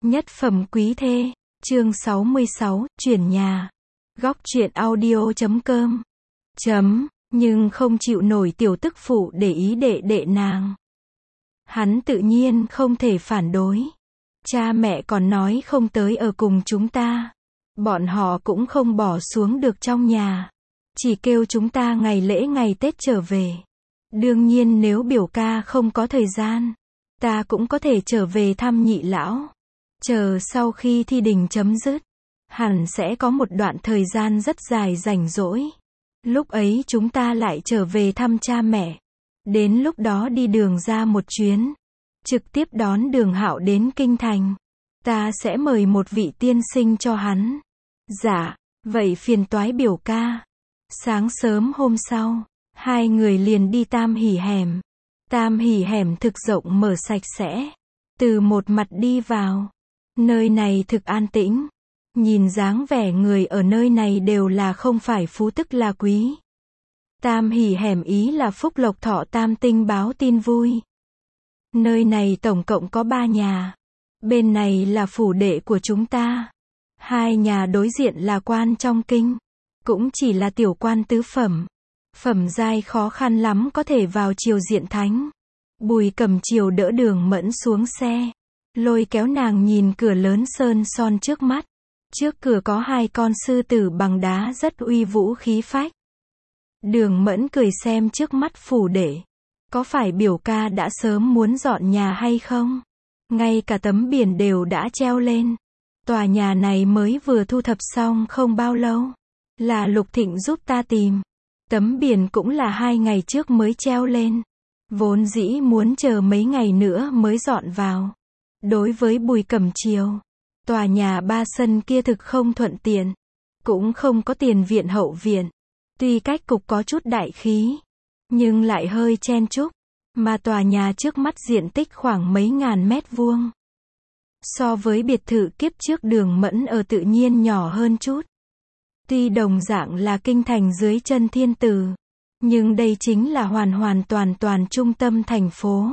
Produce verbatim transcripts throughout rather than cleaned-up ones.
Nhất phẩm quý thê, chương sáu mươi sáu, chuyển nhà. Góc truyện audio chấm com. Chấm, nhưng không chịu nổi tiểu tức phụ để ý đệ đệ nàng. Hắn tự nhiên không thể phản đối. Cha mẹ còn nói không tới ở cùng chúng ta. Bọn họ cũng không bỏ xuống được trong nhà. Chỉ kêu chúng ta ngày lễ ngày Tết trở về. Đương nhiên nếu biểu ca không có thời gian, ta cũng có thể trở về thăm nhị lão. Chờ sau khi thi đình chấm dứt, hẳn sẽ có một đoạn thời gian rất dài rảnh rỗi. Lúc ấy chúng ta lại trở về thăm cha mẹ. Đến lúc đó đi đường ra một chuyến, trực tiếp đón Đường Hạo đến kinh thành. Ta sẽ mời một vị tiên sinh cho hắn. Dạ, vậy phiền toái biểu ca. Sáng sớm hôm sau, hai người liền đi Tam Hỷ hẻm. Tam Hỷ hẻm thực rộng mở sạch sẽ. Từ một mặt đi vào, nơi này thực an tĩnh. Nhìn dáng vẻ người ở nơi này đều là không phải phú tức là quý. Tam Hỷ hẻm ý là phúc lộc thọ tam tinh báo tin vui. Nơi này tổng cộng có ba nhà. Bên này là phủ đệ của chúng ta. Hai nhà đối diện là quan trong kinh. Cũng chỉ là tiểu quan tứ phẩm. Phẩm giai khó khăn lắm có thể vào triều diện thánh. Bùi Cẩm Triều đỡ Đường Mẫn xuống xe. Lôi kéo nàng nhìn cửa lớn sơn son trước mắt. Trước cửa có hai con sư tử bằng đá rất uy vũ khí phách. Đường Mẫn cười xem trước mắt phủ đệ. Có phải biểu ca đã sớm muốn dọn nhà hay không? Ngay cả tấm biển đều đã treo lên. Tòa nhà này mới vừa thu thập xong không bao lâu. Là Lục Thịnh giúp ta tìm. Tấm biển cũng là hai ngày trước mới treo lên. Vốn dĩ muốn chờ mấy ngày nữa mới dọn vào. Đối với Bùi Cẩm Triều, tòa nhà ba sân kia thực không thuận tiện. Cũng không có tiền viện hậu viện. Tuy cách cục có chút đại khí, nhưng lại hơi chen chúc. Mà tòa nhà trước mắt diện tích khoảng mấy ngàn mét vuông. So với biệt thự kiếp trước Đường Mẫn ở tự nhiên nhỏ hơn chút. Tuy đồng dạng là kinh thành dưới chân thiên tử, nhưng đây chính là hoàn hoàn toàn toàn trung tâm thành phố.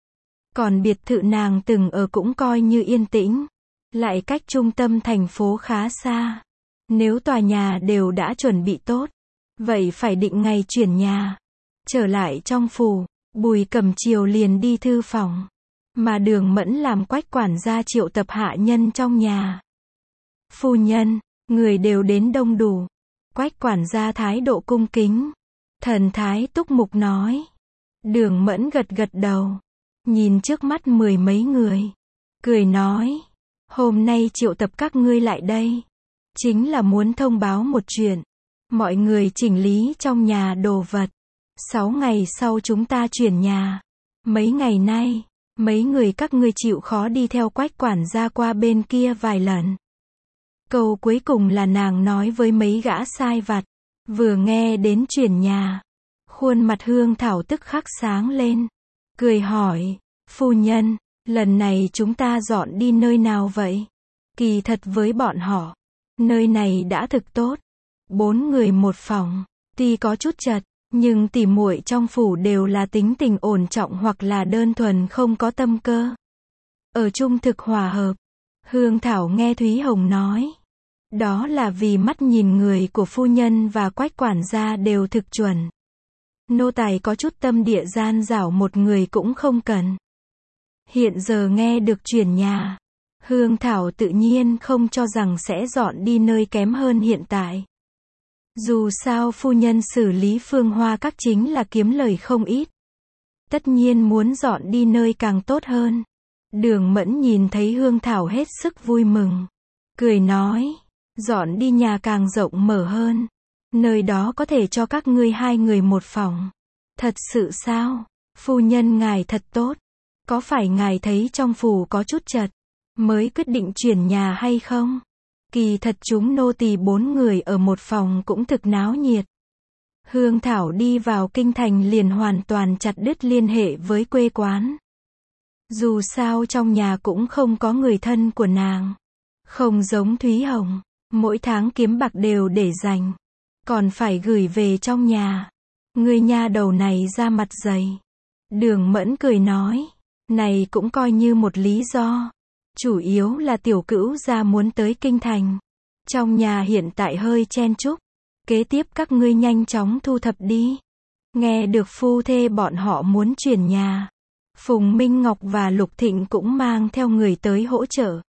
Còn biệt thự nàng từng ở cũng coi như yên tĩnh, lại cách trung tâm thành phố khá xa. Nếu tòa nhà đều đã chuẩn bị tốt, vậy phải định ngày chuyển nhà. Trở lại trong phủ, Bùi Cẩm Triều liền đi thư phòng, mà Đường Mẫn làm Quách quản gia triệu tập hạ nhân trong nhà. Phu nhân, người đều đến đông đủ. Quách quản gia thái độ cung kính, thần thái túc mục nói. Đường Mẫn gật gật đầu, nhìn trước mắt mười mấy người, cười nói, hôm nay triệu tập các ngươi lại đây, chính là muốn thông báo một chuyện. Mọi người chỉnh lý trong nhà đồ vật. Sáu ngày sau chúng ta chuyển nhà. Mấy ngày nay, mấy người các ngươi chịu khó đi theo Quách quản gia qua bên kia vài lần. Câu cuối cùng là nàng nói với mấy gã sai vặt. Vừa nghe đến chuyển nhà, khuôn mặt Hương Thảo tức khắc sáng lên. Cười hỏi, phu nhân, lần này chúng ta dọn đi nơi nào vậy? Kỳ thật với bọn họ, nơi này đã thực tốt. Bốn người một phòng, tuy có chút chật, nhưng tỉ muội trong phủ đều là tính tình ổn trọng hoặc là đơn thuần không có tâm cơ. Ở chung thực hòa hợp. Hương Thảo nghe Thúy Hồng nói. Đó là vì mắt nhìn người của phu nhân và Quách quản gia đều thực chuẩn. Nô tài có chút tâm địa gian dảo một người cũng không cần. Hiện giờ nghe được chuyển nhà, Hương Thảo tự nhiên không cho rằng sẽ dọn đi nơi kém hơn hiện tại. Dù sao phu nhân xử lý Phương Hoa các chính là kiếm lời không ít. Tất nhiên muốn dọn đi nơi càng tốt hơn. Đường Mẫn nhìn thấy Hương Thảo hết sức vui mừng. Cười nói, dọn đi nhà càng rộng mở hơn. Nơi đó có thể cho các ngươi hai người một phòng. Thật sự sao? Phu nhân ngài thật tốt. Có phải ngài thấy trong phủ có chút chật, mới quyết định chuyển nhà hay không? Kỳ thật chúng nô tỳ bốn người ở một phòng cũng thực náo nhiệt. Hương Thảo đi vào kinh thành liền hoàn toàn chặt đứt liên hệ với quê quán. Dù sao trong nhà cũng không có người thân của nàng. Không giống Thúy Hồng, mỗi tháng kiếm bạc đều để dành. Còn phải gửi về trong nhà. Người nha đầu này ra mặt dày. Đường Mẫn cười nói, này cũng coi như một lý do. Chủ yếu là tiểu cữu gia muốn tới kinh thành. Trong nhà hiện tại hơi chen chúc. Kế tiếp các ngươi nhanh chóng thu thập đi. Nghe được phu thê bọn họ muốn chuyển nhà. Phùng Minh Ngọc và Lục Thịnh cũng mang theo người tới hỗ trợ.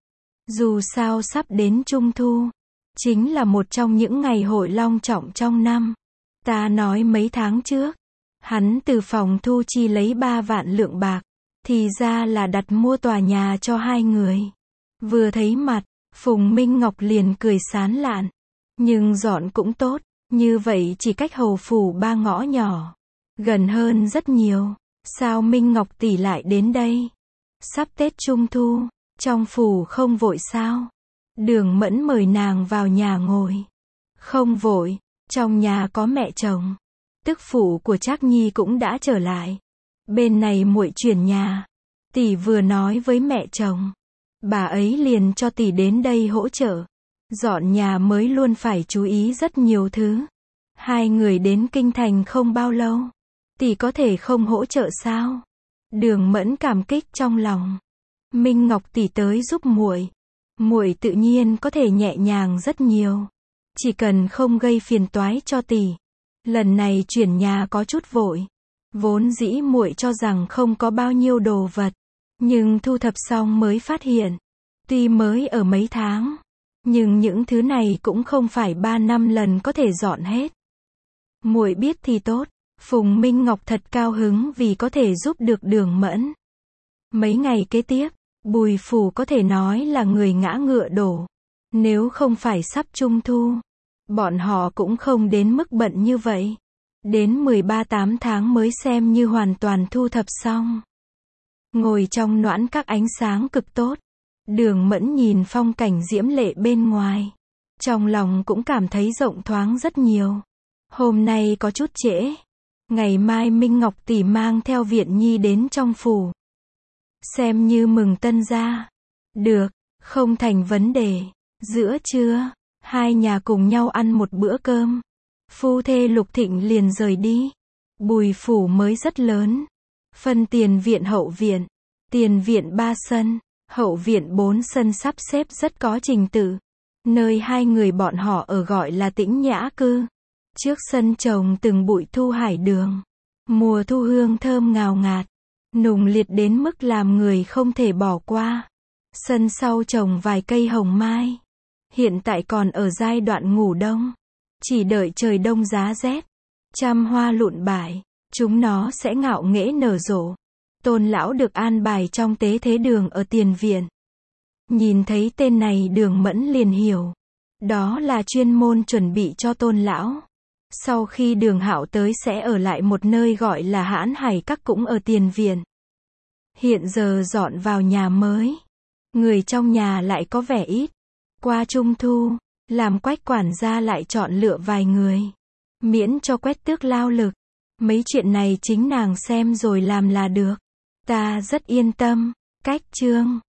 Dù sao sắp đến Trung Thu. Chính là một trong những ngày hội long trọng trong năm. Ta nói mấy tháng trước. Hắn từ phòng thu chi lấy ba vạn lượng bạc. Thì ra là đặt mua tòa nhà cho hai người. Vừa thấy mặt, Phùng Minh Ngọc liền cười sán lạn. Nhưng dọn cũng tốt. Như vậy chỉ cách hầu phủ ba ngõ nhỏ. Gần hơn rất nhiều. Sao Minh Ngọc tỷ lại đến đây? Sắp Tết Trung Thu. Trong phủ không vội sao? Đường Mẫn mời nàng vào nhà ngồi. Không vội. Trong nhà có mẹ chồng. Tức phụ của Trác Nhi cũng đã trở lại. Bên này muội chuyển nhà. Tỷ vừa nói với mẹ chồng. Bà ấy liền cho tỷ đến đây hỗ trợ. Dọn nhà mới luôn phải chú ý rất nhiều thứ. Hai người đến kinh thành không bao lâu. Tỷ có thể không hỗ trợ sao? Đường Mẫn cảm kích trong lòng. Minh Ngọc tỷ tới giúp muội. Muội tự nhiên có thể nhẹ nhàng rất nhiều. Chỉ cần không gây phiền toái cho tỷ. Lần này chuyển nhà có chút vội. Vốn dĩ muội cho rằng không có bao nhiêu đồ vật. Nhưng thu thập xong mới phát hiện. Tuy mới ở mấy tháng. Nhưng những thứ này cũng không phải ba năm lần có thể dọn hết. Muội biết thì tốt. Phùng Minh Ngọc thật cao hứng vì có thể giúp được Đường Mẫn. Mấy ngày kế tiếp, Bùi phủ có thể nói là người ngã ngựa đổ. Nếu không phải sắp Trung Thu, bọn họ cũng không đến mức bận như vậy. Đến mười ba tám tháng mới xem như hoàn toàn thu thập xong. Ngồi trong noãn các ánh sáng cực tốt. Đường Mẫn nhìn phong cảnh diễm lệ bên ngoài. Trong lòng cũng cảm thấy rộng thoáng rất nhiều. Hôm nay có chút trễ. Ngày mai Minh Ngọc tỷ mang theo Viện Nhi đến trong phủ. Xem như mừng tân gia. Được, không thành vấn đề. Giữa trưa, hai nhà cùng nhau ăn một bữa cơm. Phu thê Lục Thịnh liền rời đi. Bùi phủ mới rất lớn. Phân tiền viện hậu viện. Tiền viện ba sân. Hậu viện bốn sân sắp xếp rất có trình tự. Nơi hai người bọn họ ở gọi là Tĩnh Nhã Cư. Trước sân trồng từng bụi thu hải đường. Mùa thu hương thơm ngào ngạt. Nùng liệt đến mức làm người không thể bỏ qua. Sân sau trồng vài cây hồng mai. Hiện tại còn ở giai đoạn ngủ đông. Chỉ đợi trời đông giá rét. Trăm hoa lụn bại. Chúng nó sẽ ngạo nghễ nở rộ. Tôn lão được an bài trong tế thế đường ở tiền viện. Nhìn thấy tên này Đường Mẫn liền hiểu. Đó là chuyên môn chuẩn bị cho Tôn lão. Sau khi Đường Hạo tới sẽ ở lại một nơi gọi là Hãn Hải Các cũng ở tiền viện. Hiện giờ dọn vào nhà mới. Người trong nhà lại có vẻ ít. Qua Trung Thu, làm Quách quản gia lại chọn lựa vài người. Miễn cho quét tước lao lực. Mấy chuyện này chính nàng xem rồi làm là được. Ta rất yên tâm. Cách chương